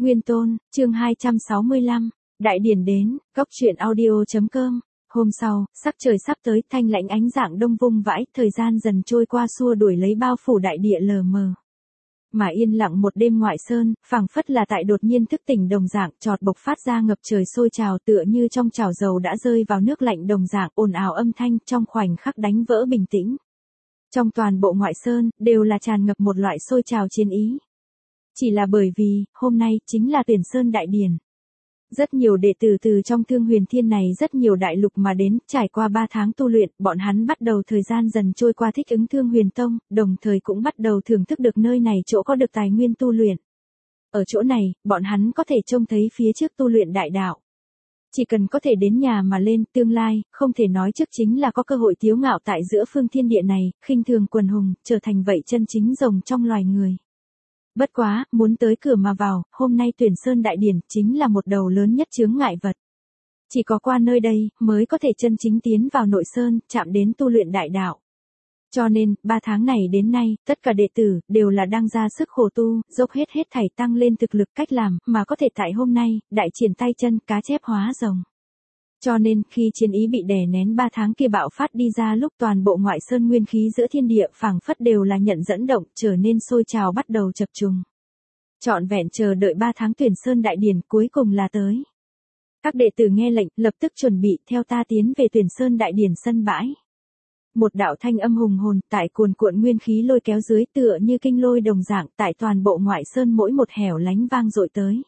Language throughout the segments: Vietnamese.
Nguyên Tôn, chương 265, Đại Điển đến, góc truyện audio.com. Hôm sau, sắc trời sắp tới, thanh lãnh ánh dạng đông vung vãi, thời gian dần trôi qua xua đuổi lấy bao phủ đại địa lờ mờ. Mà yên lặng một đêm ngoại sơn, phảng phất là tại đột nhiên thức tỉnh đồng dạng, chọt bộc phát ra ngập trời sôi trào tựa như trong chảo dầu đã rơi vào nước lạnh đồng dạng, ồn ào âm thanh trong khoảnh khắc đánh vỡ bình tĩnh. Trong toàn bộ ngoại sơn, đều là tràn ngập một loại sôi trào chiến ý. Chỉ là bởi vì, hôm nay, chính là Tuyển Sơn Đại Điển. Rất nhiều đệ tử từ trong Thương Huyền Thiên này rất nhiều đại lục mà đến, trải qua 3 tháng tu luyện, bọn hắn bắt đầu thời gian dần trôi qua thích ứng Thương Huyền Tông, đồng thời cũng bắt đầu thưởng thức được nơi này chỗ có được tài nguyên tu luyện. Ở chỗ này, bọn hắn có thể trông thấy phía trước tu luyện đại đạo. Chỉ cần có thể đến nhà mà lên, tương lai, không thể nói trước chính là có cơ hội tiếu ngạo tại giữa phương thiên địa này, khinh thường quần hùng, trở thành vậy chân chính rồng trong loài người. Bất quá, muốn tới cửa mà vào, hôm nay Tuyển Sơn Đại Điển chính là một đầu lớn nhất chướng ngại vật. Chỉ có qua nơi đây, mới có thể chân chính tiến vào nội sơn, chạm đến tu luyện đại đạo. Cho nên, 3 tháng này đến nay, tất cả đệ tử, đều là đang ra sức khổ tu, dốc hết thảy tăng lên thực lực cách làm, mà có thể tại hôm nay, đại triển tay chân, cá chép hóa rồng. Cho nên, khi chiến ý bị đè nén 3 tháng kia bạo phát đi ra lúc toàn bộ ngoại sơn nguyên khí giữa thiên địa phảng phất đều là nhận dẫn động, trở nên sôi trào bắt đầu chập trùng. Trọn vẹn chờ đợi 3 tháng Tuyển Sơn Đại Điển cuối cùng là tới. Các đệ tử nghe lệnh, lập tức chuẩn bị theo ta tiến về Tuyển Sơn Đại Điển sân bãi. Một đạo thanh âm hùng hồn tại cuồn cuộn nguyên khí lôi kéo dưới tựa như kinh lôi đồng dạng tại toàn bộ ngoại sơn mỗi một hẻo lánh vang dội tới.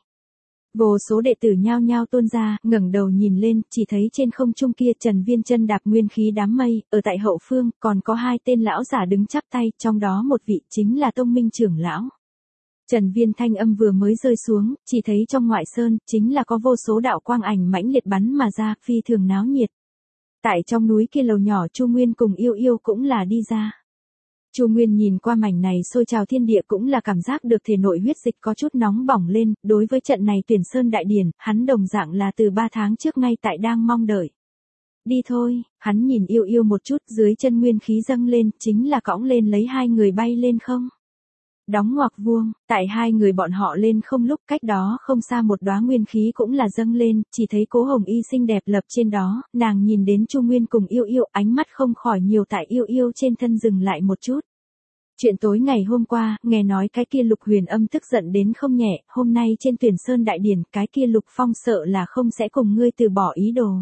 Vô số đệ tử nhao nhao tuôn ra, ngẩng đầu nhìn lên, chỉ thấy trên không trung kia Trần Viên chân đạp nguyên khí đám mây, ở tại hậu phương, còn có 2 tên lão giả đứng chắp tay, trong đó một vị chính là Tông Minh trưởng lão. Trần Viên thanh âm vừa mới rơi xuống, chỉ thấy trong ngoại sơn, chính là có vô số đạo quang ảnh mãnh liệt bắn mà ra, phi thường náo nhiệt. Tại trong núi kia lầu nhỏ Chu Nguyên cùng Yêu Yêu cũng là đi ra. Chu Nguyên nhìn qua mảnh này sôi trào thiên địa cũng là cảm giác được thể nội huyết dịch có chút nóng bỏng lên, đối với trận này Tuyển Sơn Đại Điển, hắn đồng dạng là từ 3 tháng trước ngay tại đang mong đợi. Đi thôi, hắn nhìn Yêu Yêu một chút, dưới chân nguyên khí dâng lên, chính là cõng lên lấy 2 người bay lên không. Đóng ngoặc vuông, tại 2 người bọn họ lên không lúc cách đó không xa một đóa nguyên khí cũng là dâng lên, chỉ thấy Cố Hồng Y xinh đẹp lập trên đó, nàng nhìn đến Chu Nguyên cùng Yêu Yêu, ánh mắt không khỏi nhiều tại Yêu Yêu trên thân dừng lại một chút. Chuyện tối ngày hôm qua, nghe nói cái kia Lục Huyền Âm tức giận đến không nhẹ, hôm nay trên Tuyển Sơn Đại Điển, cái kia Lục Phong sợ là không sẽ cùng ngươi từ bỏ ý đồ.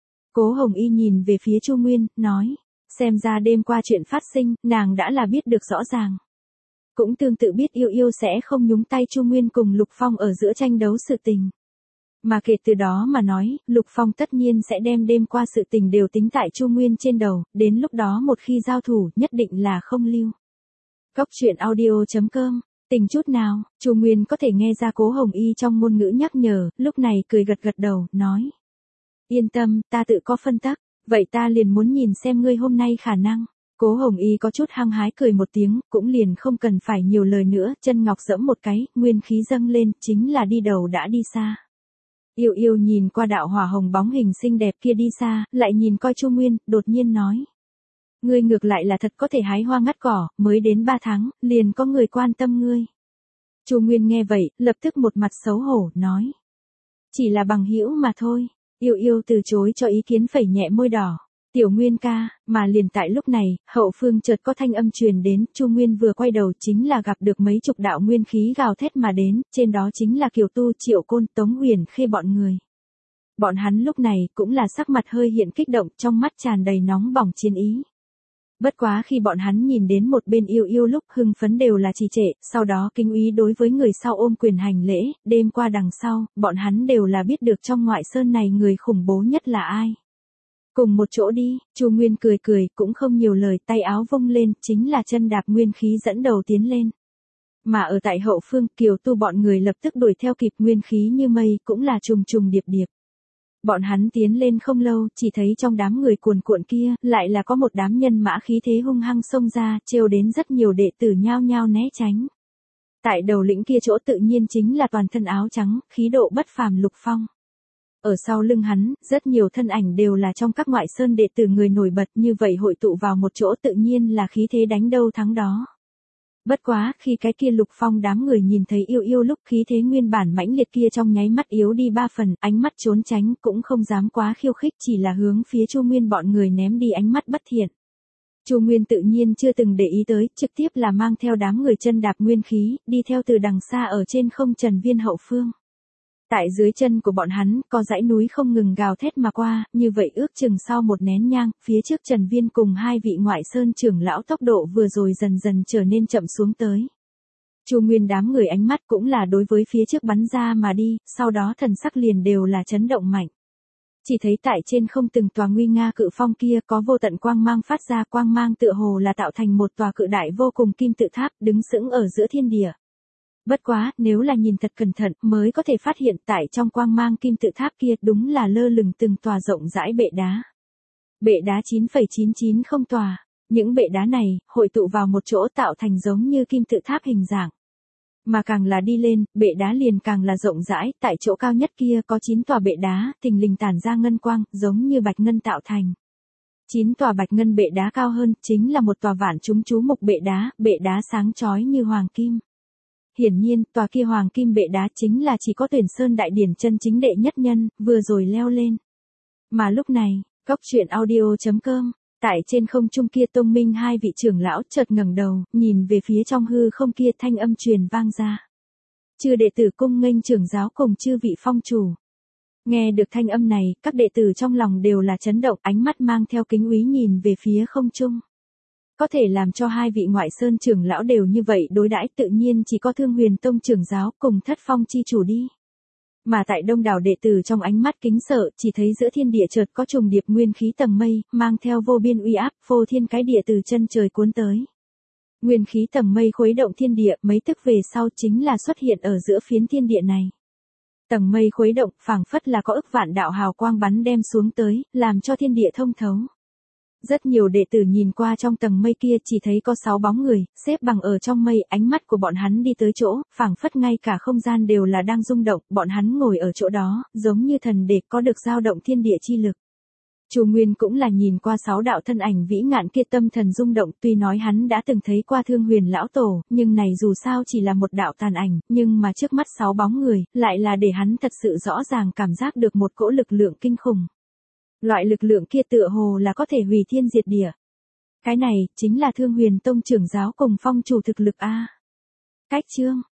Cố Hồng Y nhìn về phía Chu Nguyên, nói, xem ra đêm qua chuyện phát sinh, nàng đã là biết được rõ ràng. Cũng tương tự biết Yêu Yêu sẽ không nhúng tay Chu Nguyên cùng Lục Phong ở giữa tranh đấu sự tình. Mà kể từ đó mà nói, Lục Phong tất nhiên sẽ đem đêm qua sự tình đều tính tại Chu Nguyên trên đầu, đến lúc đó một khi giao thủ, nhất định là không lưu. Góc truyện audio.com, tình chút nào, Chu Nguyên có thể nghe ra Cố Hồng Y trong ngôn ngữ nhắc nhở, lúc này cười gật gật đầu, nói. Yên tâm, ta tự có phân tắc, vậy ta liền muốn nhìn xem ngươi hôm nay khả năng. Cố Hồng Y có chút hăng hái cười một tiếng, cũng liền không cần phải nhiều lời nữa, chân ngọc giẫm một cái, nguyên khí dâng lên, chính là đi đầu đã đi xa. Yêu Yêu nhìn qua đạo hỏa hồng bóng hình xinh đẹp kia đi xa, lại nhìn coi Chu Nguyên, đột nhiên nói. Ngươi ngược lại là thật có thể hái hoa ngắt cỏ, mới đến 3 tháng, liền có người quan tâm ngươi. Chu Nguyên nghe vậy, lập tức một mặt xấu hổ, nói. Chỉ là bằng hữu mà thôi. Yêu Yêu từ chối cho ý kiến phẩy nhẹ môi đỏ. Tiểu Nguyên ca, mà liền tại lúc này, hậu phương chợt có thanh âm truyền đến, Chu Nguyên vừa quay đầu chính là gặp được mấy chục đạo nguyên khí gào thét mà đến, trên đó chính là Kiều Tu, Triệu Côn, Tống Huyền Khê bọn người. Bọn hắn lúc này cũng là sắc mặt hơi hiện kích động, trong mắt tràn đầy nóng bỏng chiến ý. Bất quá khi bọn hắn nhìn đến một bên Yêu Yêu lúc hưng phấn đều là trì trệ, sau đó kinh úy đối với người sau ôm quyền hành lễ, đêm qua đằng sau, bọn hắn đều là biết được trong ngoại sơn này người khủng bố nhất là ai. Cùng một chỗ đi, Chu Nguyên cười cười, cũng không nhiều lời, tay áo vung lên, chính là chân đạp nguyên khí dẫn đầu tiến lên. Mà ở tại hậu phương, Kiều Tu bọn người lập tức đuổi theo kịp, nguyên khí như mây, cũng là trùng trùng điệp điệp. Bọn hắn tiến lên không lâu, chỉ thấy trong đám người cuồn cuộn kia, lại là có một đám nhân mã khí thế hung hăng xông ra, trêu đến rất nhiều đệ tử nhao nhao né tránh. Tại đầu lĩnh kia chỗ tự nhiên chính là toàn thân áo trắng, khí độ bất phàm Lục Phong. Ở sau lưng hắn, rất nhiều thân ảnh đều là trong các ngoại sơn đệ tử người nổi bật, như vậy hội tụ vào một chỗ tự nhiên là khí thế đánh đâu thắng đó. Bất quá, khi cái kia Lục Phong đám người nhìn thấy Yêu Yêu lúc khí thế nguyên bản mãnh liệt kia trong nháy mắt yếu đi 3 phần, ánh mắt trốn tránh cũng không dám quá khiêu khích, chỉ là hướng phía Chu Nguyên bọn người ném đi ánh mắt bất thiện. Chu Nguyên tự nhiên chưa từng để ý tới, trực tiếp là mang theo đám người chân đạp nguyên khí, đi theo từ đằng xa ở trên không Trần Viên hậu phương. Tại dưới chân của bọn hắn, có dãy núi không ngừng gào thét mà qua, như vậy ước chừng sau một nén nhang, phía trước Trần Viên cùng hai vị ngoại sơn trưởng lão tốc độ vừa rồi dần dần trở nên chậm xuống tới. Chu Nguyên đám người ánh mắt cũng là đối với phía trước bắn ra mà đi, sau đó thần sắc liền đều là chấn động mạnh. Chỉ thấy tại trên không từng tòa nguy nga cự phong kia có vô tận quang mang phát ra, quang mang tựa hồ là tạo thành một tòa cự đại vô cùng kim tự tháp đứng sững ở giữa thiên địa. Bất quá, nếu là nhìn thật cẩn thận mới có thể phát hiện tại trong quang mang kim tự tháp kia đúng là lơ lửng từng tòa rộng rãi bệ đá. Bệ đá 9,990 tòa, những bệ đá này hội tụ vào một chỗ tạo thành giống như kim tự tháp hình dạng. Mà càng là đi lên, bệ đá liền càng là rộng rãi, tại chỗ cao nhất kia có 9 tòa bệ đá, thình lình tản ra ngân quang, giống như bạch ngân tạo thành. 9 tòa bạch ngân bệ đá cao hơn, chính là một tòa vạn chúng chú mục bệ đá sáng chói như hoàng kim. Hiển nhiên, tòa kia hoàng kim bệ đá chính là chỉ có Tuyển Sơn Đại Điển chân chính đệ nhất nhân, vừa rồi leo lên. Mà lúc này, Cốc Truyện Audio.com, tại trên không trung kia Tông Minh hai vị trưởng lão chợt ngẩng đầu, nhìn về phía trong hư không kia thanh âm truyền vang ra. Chư đệ tử cung nghênh trưởng giáo cùng chư vị phong chủ. Nghe được thanh âm này, các đệ tử trong lòng đều là chấn động, ánh mắt mang theo kính úy nhìn về phía không trung. Có thể làm cho hai vị ngoại sơn trưởng lão đều như vậy đối đãi tự nhiên chỉ có Thương Huyền Tông trưởng giáo cùng Thất Phong chi chủ đi. Mà tại đông đảo đệ tử trong ánh mắt kính sợ, chỉ thấy giữa thiên địa chợt có trùng điệp nguyên khí tầng mây, mang theo vô biên uy áp, phô thiên cái địa từ chân trời cuốn tới. Nguyên khí tầng mây khuấy động thiên địa, mấy tức về sau chính là xuất hiện ở giữa phiến thiên địa này. Tầng mây khuấy động, phảng phất là có ức vạn đạo hào quang bắn đem xuống tới, làm cho thiên địa thông thấu. Rất nhiều đệ tử nhìn qua trong tầng mây kia chỉ thấy có 6 bóng người, xếp bằng ở trong mây, ánh mắt của bọn hắn đi tới chỗ, phảng phất ngay cả không gian đều là đang rung động, bọn hắn ngồi ở chỗ đó, giống như thần đế có được dao động thiên địa chi lực. Chu Nguyên cũng là nhìn qua 6 đạo thân ảnh vĩ ngạn kia tâm thần rung động, tuy nói hắn đã từng thấy qua Thương Huyền lão tổ, nhưng này dù sao chỉ là một đạo tàn ảnh, nhưng mà trước mắt 6 bóng người, lại là để hắn thật sự rõ ràng cảm giác được một cỗ lực lượng kinh khủng. Loại lực lượng kia tựa hồ là có thể hủy thiên diệt địa. Cái này, chính là Thương Huyền Tông trưởng giáo cùng phong chủ thực lực a. Cách chương.